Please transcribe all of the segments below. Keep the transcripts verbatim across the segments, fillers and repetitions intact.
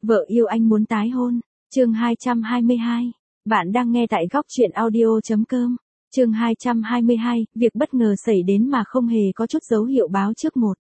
Vợ yêu anh muốn tái hôn. Chương hai trăm hai mươi hai. Bạn đang nghe tại góc truyện audio chấm com. Chương hai trăm hai mươi hai, việc bất ngờ xảy đến mà không hề có chút dấu hiệu báo trước một.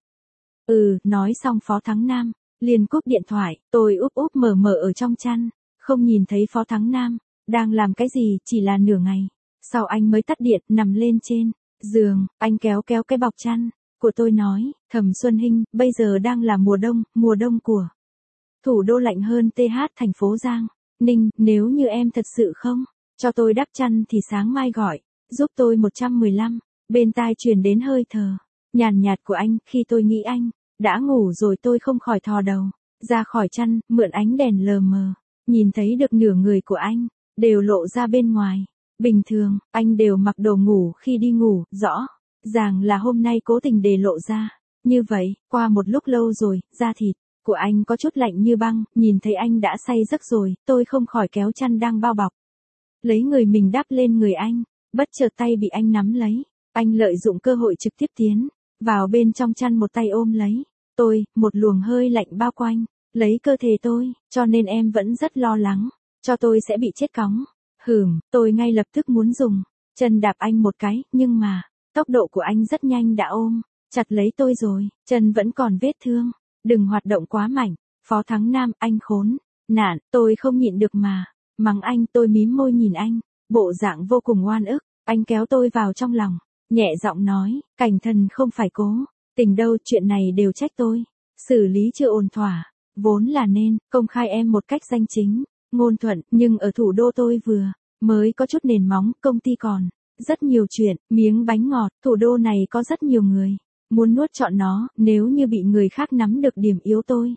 Ừ, nói xong Phó Thắng Nam liền cúp điện thoại, tôi úp úp mở mở ở trong chăn, không nhìn thấy Phó Thắng Nam đang làm cái gì, chỉ là nửa ngày sau anh mới tắt điện, nằm lên trên giường, anh kéo kéo cái bọc chăn của tôi nói, Thẩm Xuân Hinh, bây giờ đang là mùa đông, mùa đông của thủ đô lạnh hơn tê hát thành phố Giang Ninh, nếu như em thật sự không cho tôi đắp chăn thì sáng mai gọi giúp tôi một trăm mười lăm. Bên tai truyền đến hơi thở nhàn nhạt của anh, khi tôi nghĩ anh đã ngủ rồi tôi không khỏi thò đầu ra khỏi chăn, mượn ánh đèn lờ mờ, nhìn thấy được nửa người của anh đều lộ ra bên ngoài. Bình thường, anh đều mặc đồ ngủ khi đi ngủ, rõ ràng là hôm nay cố tình để lộ ra. Như vậy, qua một lúc lâu rồi, da thịt của anh có chút lạnh như băng, nhìn thấy anh đã say giấc rồi, tôi không khỏi kéo chăn đang bao bọc lấy người mình đắp lên người anh, bất chợt tay bị anh nắm lấy. Anh lợi dụng cơ hội trực tiếp tiến vào bên trong chăn, một tay ôm lấy tôi, một luồng hơi lạnh bao quanh lấy cơ thể tôi, cho nên em vẫn rất lo lắng cho tôi sẽ bị chết cóng. Hửm, tôi ngay lập tức muốn dùng chân đạp anh một cái, nhưng mà tốc độ của anh rất nhanh đã ôm chặt lấy tôi rồi, chân vẫn còn vết thương. Đừng hoạt động quá mạnh, Phó Thắng Nam, anh khốn nạn, tôi không nhịn được mà mắng anh. Tôi mím môi nhìn anh, bộ dạng vô cùng oan ức. Anh kéo tôi vào trong lòng, nhẹ giọng nói, Cảnh Thần không phải cố tình đâu, chuyện này đều trách tôi xử lý chưa ổn thỏa, vốn là nên công khai em một cách danh chính ngôn thuận, nhưng ở thủ đô tôi vừa mới có chút nền móng, công ty còn rất nhiều chuyện, miếng bánh ngọt, thủ đô này có rất nhiều người muốn nuốt trọn nó, nếu như bị người khác nắm được điểm yếu tôi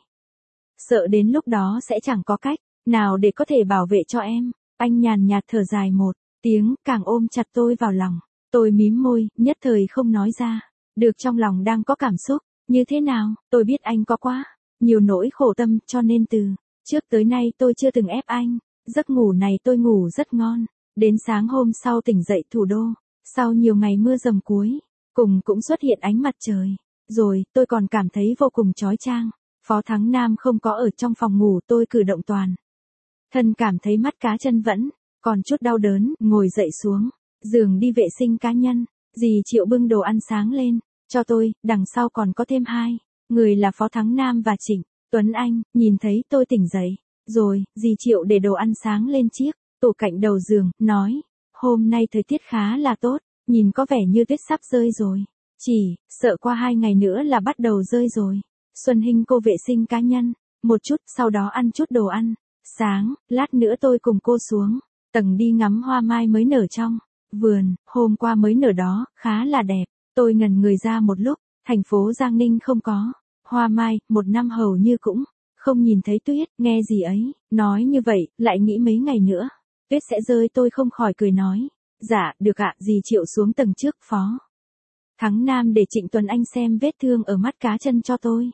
sợ đến lúc đó sẽ chẳng có cách nào để có thể bảo vệ cho em. Anh nhàn nhạt thở dài một tiếng, càng ôm chặt tôi vào lòng. Tôi mím môi, nhất thời không nói ra được trong lòng đang có cảm xúc như thế nào. Tôi biết anh có quá nhiều nỗi khổ tâm, cho nên từ trước tới nay tôi chưa từng ép anh. Giấc ngủ này tôi ngủ rất ngon, đến sáng hôm sau tỉnh dậy thủ đô, sau nhiều ngày mưa dầm cuối cùng cũng xuất hiện ánh mặt trời. Rồi, tôi còn cảm thấy vô cùng chói chang. Phó Thắng Nam không có ở trong phòng ngủ, tôi cử động toàn thân cảm thấy mắt cá chân vẫn còn chút đau đớn, ngồi dậy xuống giường đi vệ sinh cá nhân. Dì Triệu bưng đồ ăn sáng lên cho tôi, đằng sau còn có thêm hai người là Phó Thắng Nam và Trịnh Tuấn Anh. Nhìn thấy tôi tỉnh dậy rồi, dì Triệu để đồ ăn sáng lên chiếc tủ cạnh đầu giường, nói, hôm nay thời tiết khá là tốt, nhìn có vẻ như tuyết sắp rơi rồi, chỉ sợ qua hai ngày nữa là bắt đầu rơi rồi. Xuân Hinh, cô vệ sinh cá nhân một chút, sau đó ăn chút đồ ăn sáng, lát nữa tôi cùng cô xuống tầng đi ngắm hoa mai mới nở trong vườn, hôm qua mới nở đó, khá là đẹp. Tôi ngẩn người ra một lúc, thành phố Giang Ninh không có hoa mai, một năm hầu như cũng không nhìn thấy tuyết. Nghe gì ấy nói như vậy, lại nghĩ mấy ngày nữa tuyết sẽ rơi, tôi không khỏi cười nói, dạ, được ạ. Dì Triệu xuống tầng trước, Phó Thắng Nam để Trịnh Tuấn Anh xem vết thương ở mắt cá chân cho tôi.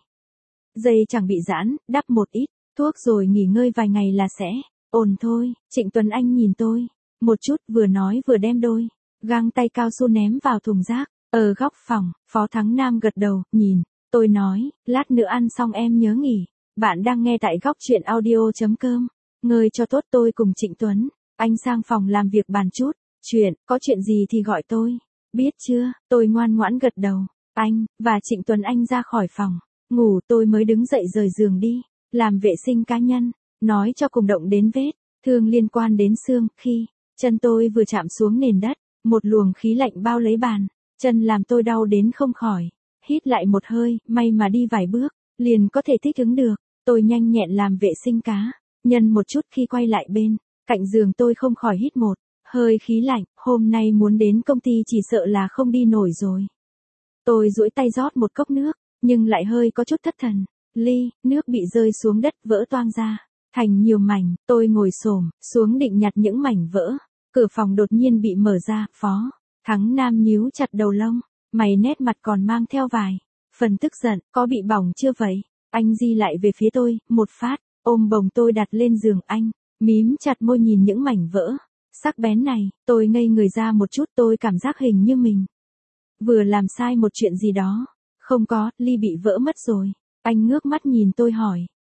Dây chẳng bị giãn, đắp một ít thuốc rồi nghỉ ngơi vài ngày là sẽ ổn thôi. Trịnh Tuấn Anh nhìn tôi một chút, vừa nói vừa đem đôi găng tay cao su ném vào thùng rác ở góc phòng. Phó Thắng Nam gật đầu, nhìn tôi nói, lát nữa ăn xong em nhớ nghỉ. Bạn đang nghe tại góc truyện audio chấm com. Ngơi cho tốt. Tôi cùng Trịnh Tuấn Anh sang phòng làm việc bàn chút chuyện, có chuyện gì thì gọi tôi, biết chưa? Tôi ngoan ngoãn gật đầu. Anh và Trịnh Tuấn Anh ra khỏi phòng ngủ, tôi mới đứng dậy rời giường đi làm vệ sinh cá nhân, nói cho cùng động đến vết thương liên quan đến xương. Khi chân tôi vừa chạm xuống nền đất, một luồng khí lạnh bao lấy bàn chân làm tôi đau đến không khỏi hít lại một hơi. May mà đi vài bước liền có thể thích ứng được. Tôi nhanh nhẹn làm vệ sinh cá nhân một chút, khi quay lại bên cạnh giường tôi không khỏi hít một hơi khí lạnh. Hôm nay muốn đến công ty chỉ sợ là không đi nổi rồi. Tôi duỗi tay rót một cốc nước, nhưng lại hơi có chút thất thần. Ly nước bị rơi xuống đất, vỡ toang ra thành nhiều mảnh. Tôi ngồi xổm xuống định nhặt những mảnh vỡ. Cửa phòng đột nhiên bị mở ra. Phó Thắng Nam nhíu chặt đầu lông mày, nét mặt còn mang theo vài phần tức giận. Có bị bỏng chưa vậy? Anh di lại về phía tôi một phát, ôm bồng tôi đặt lên giường. Anh mím chặt môi nhìn những mảnh vỡ sắc bén này. Tôi ngây người ra một chút, tôi cảm giác hình như mình vừa làm sai một chuyện gì đó. Không có, ly bị vỡ mất rồi. Anh ngước mắt nhìn tôi hỏi,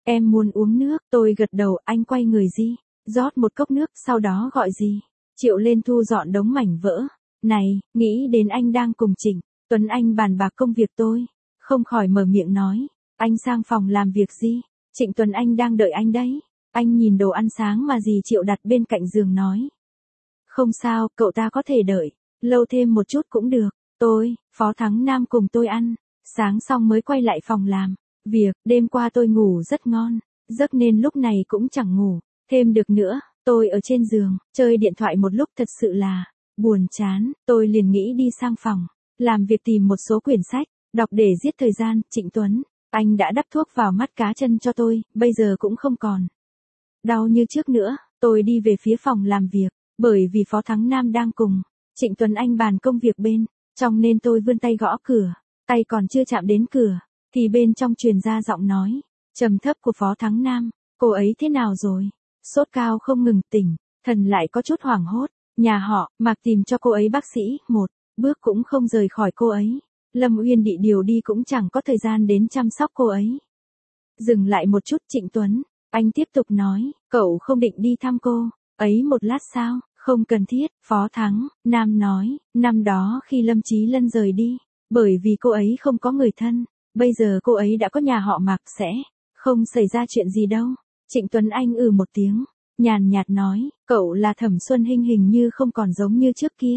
Em muốn uống nước, tôi gật đầu, anh quay người đi, rót một cốc nước, sau đó gọi gì. Triệu lên thu dọn đống mảnh vỡ. Này, nghĩ đến anh đang cùng Trịnh Tuấn Anh bàn bạc công việc tôi, không khỏi mở miệng nói, anh sang phòng làm việc gì? Trịnh Tuấn Anh đang đợi anh đấy. Anh nhìn đồ ăn sáng mà dì Triệu đặt bên cạnh giường nói. Không sao, cậu ta có thể đợi, lâu thêm một chút cũng được. Tôi, Phó Thắng Nam cùng tôi ăn, sáng xong mới quay lại phòng làm việc. Đêm qua tôi ngủ rất ngon, giấc nên lúc này cũng chẳng ngủ thêm được nữa. Tôi ở trên giường, chơi điện thoại một lúc thật sự là buồn chán. Tôi liền nghĩ đi sang phòng làm việc tìm một số quyển sách, đọc để giết thời gian. Trịnh Tuấn Anh đã đắp thuốc vào mắt cá chân cho tôi, bây giờ cũng không còn đau như trước nữa. Tôi đi về phía phòng làm việc, bởi vì Phó Thắng Nam đang cùng Trịnh Tuấn Anh bàn công việc bên trong nên tôi vươn tay gõ cửa. Tay còn chưa chạm đến cửa, thì bên trong truyền ra giọng nói trầm thấp của Phó Thắng Nam. Cô ấy thế nào rồi? Sốt cao không ngừng, tỉnh thần lại có chút hoảng hốt. Nhà họ Mạc tìm cho cô ấy bác sĩ, một bước cũng không rời khỏi cô ấy. Lâm Uyên Đị điều đi cũng chẳng có thời gian đến chăm sóc cô ấy. Dừng lại một chút, Trịnh Tuấn Anh tiếp tục nói, cậu không định đi thăm cô ấy một lát sao? Không cần thiết, Phó Thắng Nam nói, năm đó khi Lâm Chí Lân rời đi, bởi vì cô ấy không có người thân, bây giờ cô ấy đã có nhà họ Mạc, sẽ không xảy ra chuyện gì đâu. Trịnh Tuấn Anh ừ một tiếng, nhàn nhạt nói, cậu là Thẩm Xuân Hinh hình như không còn giống như trước kia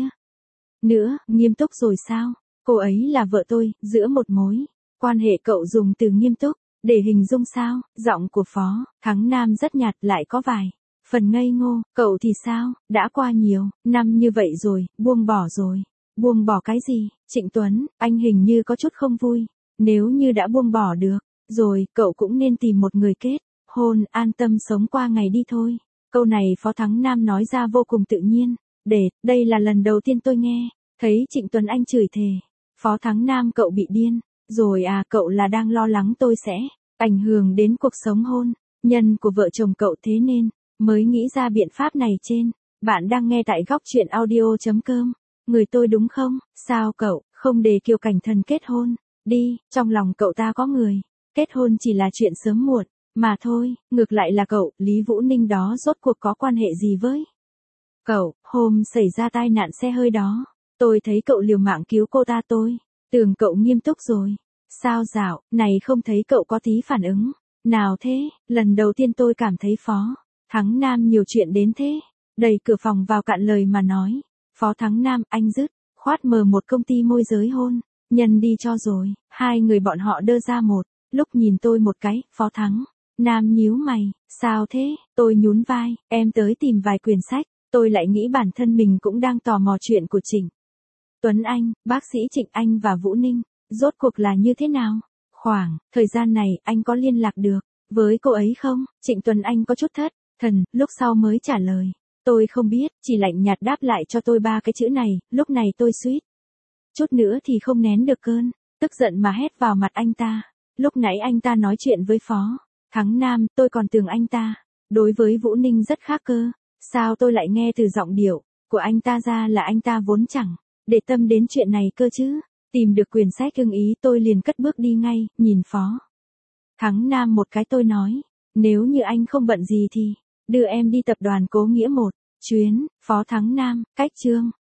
nữa. Nghiêm túc rồi sao? Cô ấy là vợ tôi, giữa một mối quan hệ cậu dùng từ nghiêm túc để hình dung sao? Giọng của Phó Thắng Nam rất nhạt, lại có vài phần ngây ngô. Cậu thì sao? Đã qua nhiều năm như vậy rồi, buông bỏ rồi. Buông bỏ cái gì? Trịnh Tuấn Anh hình như có chút không vui. Nếu như đã buông bỏ được rồi, cậu cũng nên tìm một người kết hôn, an tâm sống qua ngày đi thôi. Câu này Phó Thắng Nam nói ra vô cùng tự nhiên. Để, đây là lần đầu tiên tôi nghe thấy Trịnh Tuấn Anh chửi thề. Phó Thắng Nam, cậu bị điên rồi à? Cậu là đang lo lắng tôi sẽ ảnh hưởng đến cuộc sống hôn nhân của vợ chồng cậu, thế nên mới nghĩ ra biện pháp này trên. Bạn đang nghe tại góc truyện audio chấm com. Người tôi đúng không? Sao cậu không để Kiều Cảnh Thần kết hôn đi? Trong lòng cậu ta có người, kết hôn chỉ là chuyện sớm muộn mà thôi. Ngược lại là cậu, Lý Vũ Ninh đó rốt cuộc có quan hệ gì với cậu? Hôm xảy ra tai nạn xe hơi đó, tôi thấy cậu liều mạng cứu cô ta, tôi tưởng cậu nghiêm túc rồi. Sao dạo này không thấy cậu có tí phản ứng nào thế? Lần đầu tiên tôi cảm thấy Phó Thắng Nam nhiều chuyện đến thế. Đẩy cửa phòng vào cạn lời mà nói. Phó Thắng Nam, anh dứt khoát mở một công ty môi giới hôn nhân đi cho rồi. Hai người bọn họ đưa ra một lúc nhìn tôi một cái. Phó Thắng Nam nhíu mày, sao thế? Tôi nhún vai, em tới tìm vài quyển sách. Tôi lại nghĩ bản thân mình cũng đang tò mò chuyện của Trịnh Tuấn Anh, bác sĩ Trịnh Anh và Vũ Ninh, rốt cuộc là như thế nào? Khoảng thời gian này anh có liên lạc được với cô ấy không? Trịnh Tuấn Anh có chút thất thần, lúc sau mới trả lời. Tôi không biết, chỉ lạnh nhạt đáp lại cho tôi ba cái chữ này. Lúc này tôi suýt chút nữa thì không nén được cơn tức giận mà hét vào mặt anh ta. Lúc nãy anh ta nói chuyện với Phó Thắng Nam, tôi còn tưởng anh ta đối với Vũ Ninh rất khác cơ. Sao tôi lại nghe từ giọng điệu của anh ta ra là anh ta vốn chẳng để tâm đến chuyện này cơ chứ? Tìm được quyển sách ưng ý tôi liền cất bước đi ngay. Nhìn Phó Thắng Nam một cái tôi nói, nếu như anh không bận gì thì đưa em đi tập đoàn Cố Nghĩa một chuyến. Phó Thắng Nam, cách chương